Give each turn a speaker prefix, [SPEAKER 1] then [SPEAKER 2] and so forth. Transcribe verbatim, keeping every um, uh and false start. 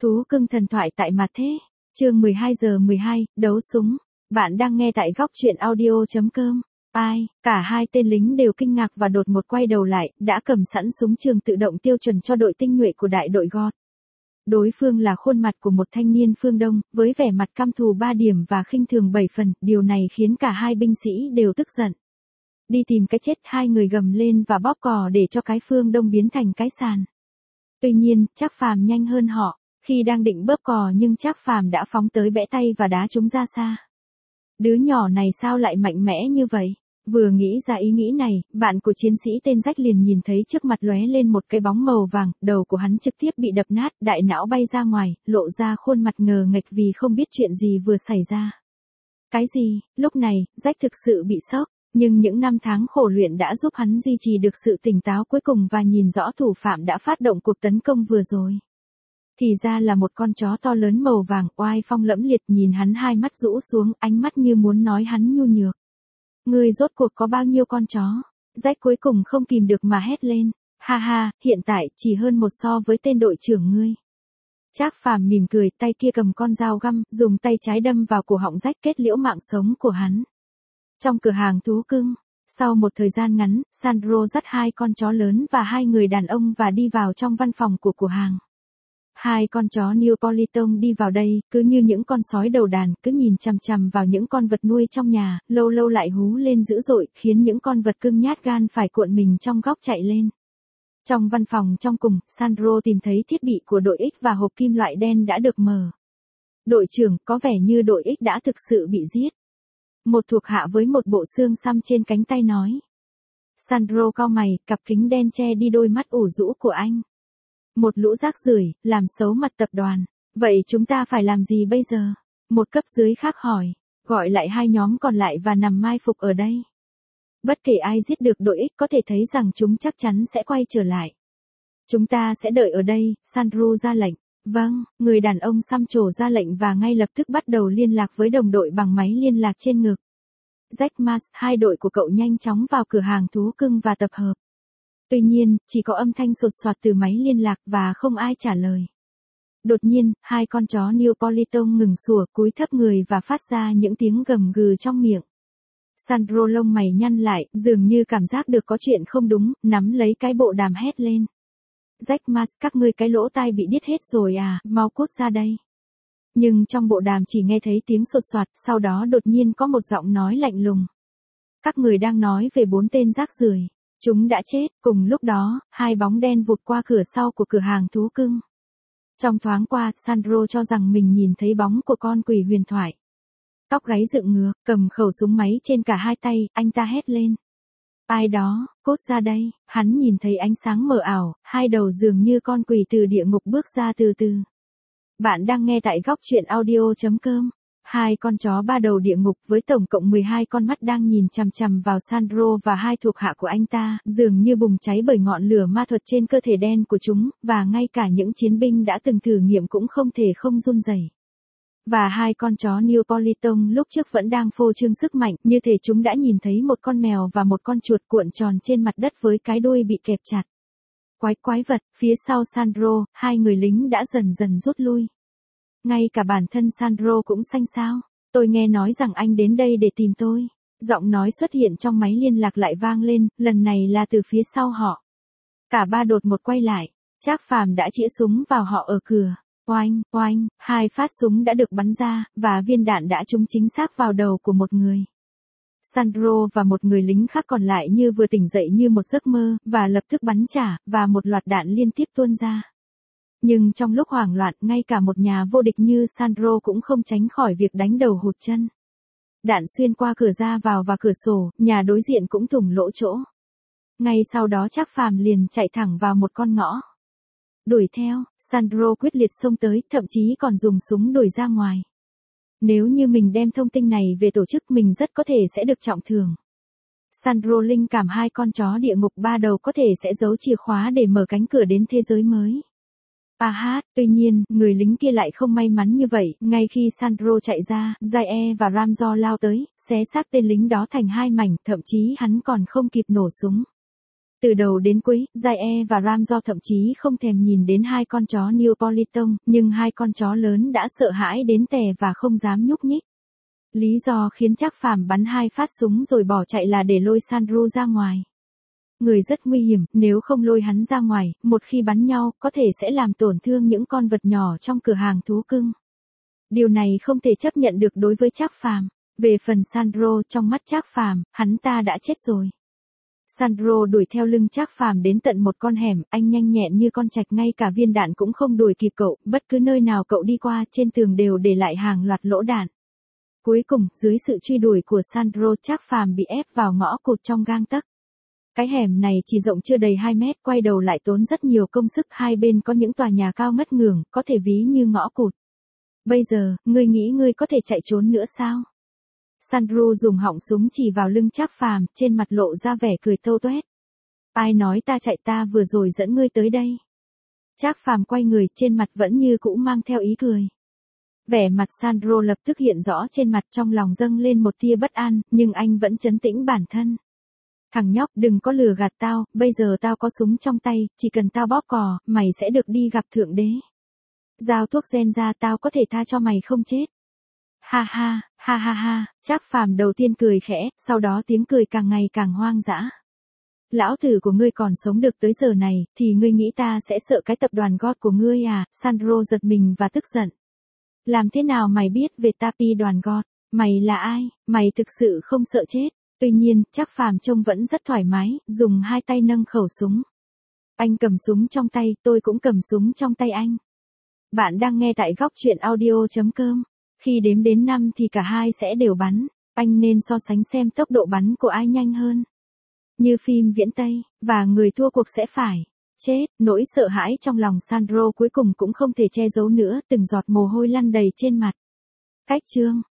[SPEAKER 1] Thú cưng thần thoại tại mặt thế. Chương mười hai giờ mười hai, đấu súng. Bạn đang nghe tại góc truyện audio chấm com. Ai, cả hai tên lính đều kinh ngạc và đột ngột quay đầu lại, đã cầm sẵn súng trường tự động tiêu chuẩn cho đội tinh nhuệ của đại đội God. Đối phương là khuôn mặt của một thanh niên phương Đông, với vẻ mặt căm thù ba điểm và khinh thường bảy phần, điều này khiến cả hai binh sĩ đều tức giận. Đi tìm cái chết, hai người gầm lên và bóp cò để cho cái phương Đông biến thành cái sàn. Tuy nhiên, Trác Phàm nhanh hơn họ, khi đang định bóp cò nhưng Trác Phàm đã phóng tới bẽ tay và đá chúng ra xa. Đứa nhỏ này sao lại mạnh mẽ như vậy? Vừa nghĩ ra ý nghĩ này, bạn của chiến sĩ tên Rách liền nhìn thấy trước mặt lóe lên một cái bóng màu vàng, đầu của hắn trực tiếp bị đập nát, đại não bay ra ngoài, lộ ra khuôn mặt ngờ nghệch vì không biết chuyện gì vừa xảy ra. Cái gì? Lúc này, Rách thực sự bị sốc, nhưng những năm tháng khổ luyện đã giúp hắn duy trì được sự tỉnh táo cuối cùng và nhìn rõ thủ phạm đã phát động cuộc tấn công vừa rồi. Thì ra là một con chó to lớn màu vàng, oai phong lẫm liệt, nhìn hắn hai mắt rũ xuống, ánh mắt như muốn nói hắn nhu nhược. Ngươi rốt cuộc có bao nhiêu con chó? Rách cuối cùng không kìm được mà hét lên. Ha ha, hiện tại chỉ hơn một so với tên đội trưởng ngươi. Trác Phàm mỉm cười, tay kia cầm con dao găm, dùng tay trái đâm vào cổ họng Rách, kết liễu mạng sống của hắn. Trong cửa hàng thú cưng, sau một thời gian ngắn, Sandro dắt hai con chó lớn và hai người đàn ông và đi vào trong văn phòng của cửa hàng. Hai con chó Neapolitan đi vào đây, cứ như những con sói đầu đàn, cứ nhìn chằm chằm vào những con vật nuôi trong nhà, lâu lâu lại hú lên dữ dội, khiến những con vật cưng nhát gan phải cuộn mình trong góc chạy lên. Trong văn phòng trong cùng, Sandro tìm thấy thiết bị của đội X và hộp kim loại đen đã được mở. Đội trưởng, có vẻ như đội X đã thực sự bị giết. Một thuộc hạ với một bộ xương xăm trên cánh tay nói. Sandro cau mày, cặp kính đen che đi đôi mắt ủ rũ của anh. Một lũ rác rưởi, làm xấu mặt tập đoàn. Vậy chúng ta phải làm gì bây giờ? Một cấp dưới khác hỏi. Gọi lại hai nhóm còn lại và nằm mai phục ở đây. Bất kể ai giết được đội X có thể thấy rằng chúng chắc chắn sẽ quay trở lại. Chúng ta sẽ đợi ở đây, Sandro ra lệnh. Vâng, người đàn ông xăm trổ ra lệnh và ngay lập tức bắt đầu liên lạc với đồng đội bằng máy liên lạc trên ngực. Jack Mas, hai đội của cậu nhanh chóng vào cửa hàng thú cưng và tập hợp. Tuy nhiên, chỉ có âm thanh sột soạt từ máy liên lạc và không ai trả lời. Đột nhiên, hai con chó Neapolitan ngừng sủa, cúi thấp người và phát ra những tiếng gầm gừ trong miệng. Sandro lông mày nhăn lại, dường như cảm giác được có chuyện không đúng, nắm lấy cái bộ đàm hét lên. Jack Mas, các ngươi cái lỗ tai bị điếc hết rồi à, mau cút ra đây. Nhưng trong bộ đàm chỉ nghe thấy tiếng sột soạt, sau đó đột nhiên có một giọng nói lạnh lùng. Các người đang nói về bốn tên rác rưởi. Chúng đã chết. Cùng lúc đó, hai bóng đen vụt qua cửa sau của cửa hàng thú cưng. Trong thoáng qua, Sandro cho rằng mình nhìn thấy bóng của con quỷ huyền thoại. Tóc gáy dựng ngược, cầm khẩu súng máy trên cả hai tay, anh ta hét lên. Ai đó, cút ra đây. Hắn nhìn thấy ánh sáng mờ ảo, hai đầu dường như con quỷ từ địa ngục bước ra từ từ. Bạn đang nghe tại góc truyện audio chấm com. Hai con chó ba đầu địa ngục với tổng cộng mười hai con mắt đang nhìn chằm chằm vào Sandro và hai thuộc hạ của anh ta, dường như bùng cháy bởi ngọn lửa ma thuật trên cơ thể đen của chúng, và ngay cả những chiến binh đã từng thử nghiệm cũng không thể không run rẩy. Và hai con chó Neapolitan lúc trước vẫn đang phô trương sức mạnh, như thể chúng đã nhìn thấy một con mèo và một con chuột cuộn tròn trên mặt đất với cái đuôi bị kẹp chặt. Quái quái vật, phía sau Sandro, hai người lính đã dần dần rút lui. Ngay cả bản thân Sandro cũng xanh xao. Tôi nghe nói rằng anh đến đây để tìm tôi. Giọng nói xuất hiện trong máy liên lạc lại vang lên, lần này là từ phía sau họ. Cả ba đột ngột quay lại. Trác Phàm đã chĩa súng vào họ ở cửa. Oanh, oanh, hai phát súng đã được bắn ra, và viên đạn đã trúng chính xác vào đầu của một người. Sandro và một người lính khác còn lại như vừa tỉnh dậy như một giấc mơ, và lập tức bắn trả, và một loạt đạn liên tiếp tuôn ra. Nhưng trong lúc hoảng loạn, ngay cả một nhà vô địch như Sandro cũng không tránh khỏi việc đánh đầu hụt chân. Đạn xuyên qua cửa ra vào và cửa sổ, nhà đối diện cũng thủng lỗ chỗ. Ngay sau đó Trác Phàm liền chạy thẳng vào một con ngõ. Đuổi theo, Sandro quyết liệt xông tới, thậm chí còn dùng súng đuổi ra ngoài. Nếu như mình đem thông tin này về tổ chức mình rất có thể sẽ được trọng thưởng. Sandro linh cảm hai con chó địa ngục ba đầu có thể sẽ giấu chìa khóa để mở cánh cửa đến thế giới mới. À hát, tuy nhiên, người lính kia lại không may mắn như vậy, ngay khi Sandro chạy ra, Jae và Ramzo lao tới, xé xác tên lính đó thành hai mảnh, thậm chí hắn còn không kịp nổ súng. Từ đầu đến cuối, Jae và Ramjo thậm chí không thèm nhìn đến hai con chó Neapolitan, nhưng hai con chó lớn đã sợ hãi đến tè và không dám nhúc nhích. Lý do khiến Trác Phàm bắn hai phát súng rồi bỏ chạy là để lôi Sandro ra ngoài. Người rất nguy hiểm, nếu không lôi hắn ra ngoài, một khi bắn nhau, có thể sẽ làm tổn thương những con vật nhỏ trong cửa hàng thú cưng. Điều này không thể chấp nhận được đối với Trác Phàm. Về phần Sandro, trong mắt Trác Phàm, hắn ta đã chết rồi. Sandro đuổi theo lưng Trác Phàm đến tận một con hẻm, anh nhanh nhẹn như con trạch, ngay cả viên đạn cũng không đuổi kịp cậu, bất cứ nơi nào cậu đi qua, trên tường đều để lại hàng loạt lỗ đạn. Cuối cùng, dưới sự truy đuổi của Sandro, Trác Phàm bị ép vào ngõ cụt trong gang tấc. Cái hẻm này chỉ rộng chưa đầy hai mét, quay đầu lại tốn rất nhiều công sức, hai bên có những tòa nhà cao ngất ngưởng, có thể ví như ngõ cụt. Bây giờ, ngươi nghĩ ngươi có thể chạy trốn nữa sao? Sandro dùng họng súng chỉ vào lưng Trác Phàm, trên mặt lộ ra vẻ cười tâu tuét. Ai nói ta chạy, ta vừa rồi dẫn ngươi tới đây. Trác Phàm quay người, trên mặt vẫn như cũ mang theo ý cười. Vẻ mặt Sandro lập tức hiện rõ trên mặt, trong lòng dâng lên một tia bất an, nhưng anh vẫn trấn tĩnh bản thân. Thằng nhóc, đừng có lừa gạt tao, bây giờ tao có súng trong tay, chỉ cần tao bóp cò, mày sẽ được đi gặp thượng đế. Giao thuốc gen ra, tao có thể tha cho mày không chết. Ha ha, ha ha ha, Trác Phàm đầu tiên cười khẽ, sau đó tiếng cười càng ngày càng hoang dã. Lão tử của ngươi còn sống được tới giờ này, thì ngươi nghĩ ta sẽ sợ cái tập đoàn God của ngươi à? Sandro giật mình và tức giận. Làm thế nào mày biết về tapi đoàn God? Mày là ai? Mày thực sự không sợ chết? Tuy nhiên, Trác Phàm trông vẫn rất thoải mái, dùng hai tay nâng khẩu súng. Anh cầm súng trong tay, tôi cũng cầm súng trong tay anh. Bạn đang nghe tại góc truyện audio chấm com. Khi đếm đến năm thì cả hai sẽ đều bắn, anh nên so sánh xem tốc độ bắn của ai nhanh hơn. Như phim viễn Tây, và người thua cuộc sẽ phải chết. Nỗi sợ hãi trong lòng Sandro cuối cùng cũng không thể che giấu nữa, từng giọt mồ hôi lăn đầy trên mặt. Cách chương